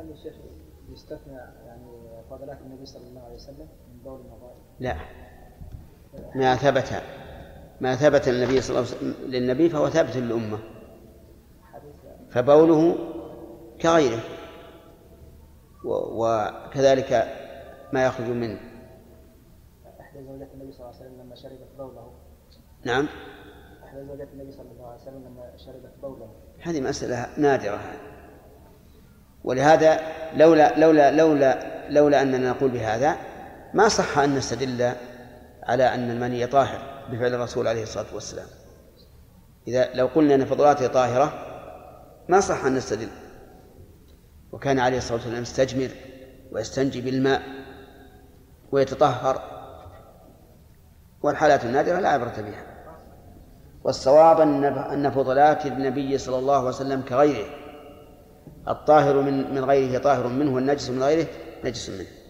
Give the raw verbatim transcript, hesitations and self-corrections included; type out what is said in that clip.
هل الشيخ يستثنى يعني فضلات النبي صلى الله عليه وسلم من بول المغائب؟ لا، ما ثبت ما ثبت النبي صلى الله عليه وسلم للنبي فهو ثابت للأمة، فبوله كغيره، وكذلك ما يخرج منه. إحدى زوجات النبي صلى الله عليه وسلم لما شربت بوله. نعم. إحدى زوجات النبي صلى الله عليه وسلم لما شربت بوله. هذه مسألة نادرة، ولهذا لولا لولا لولا لولا أننا نقول بهذا ما صح أن نستدل على أن المني طاهر بفعل الرسول عليه الصلاة والسلام. إذا لو قلنا أن فضلاته طاهرة ما صح أن نستدل. وكان عليه الصلاة والسلام يستجمر ويستنجي بالماء ويتطهر، والحالات النادرة لا عبرة بها. والصواب أن فضلات النبي صلى الله عليه وسلم كغيره، الطاهر من من غيره طاهر منه، والنجس من غيره نجس منه.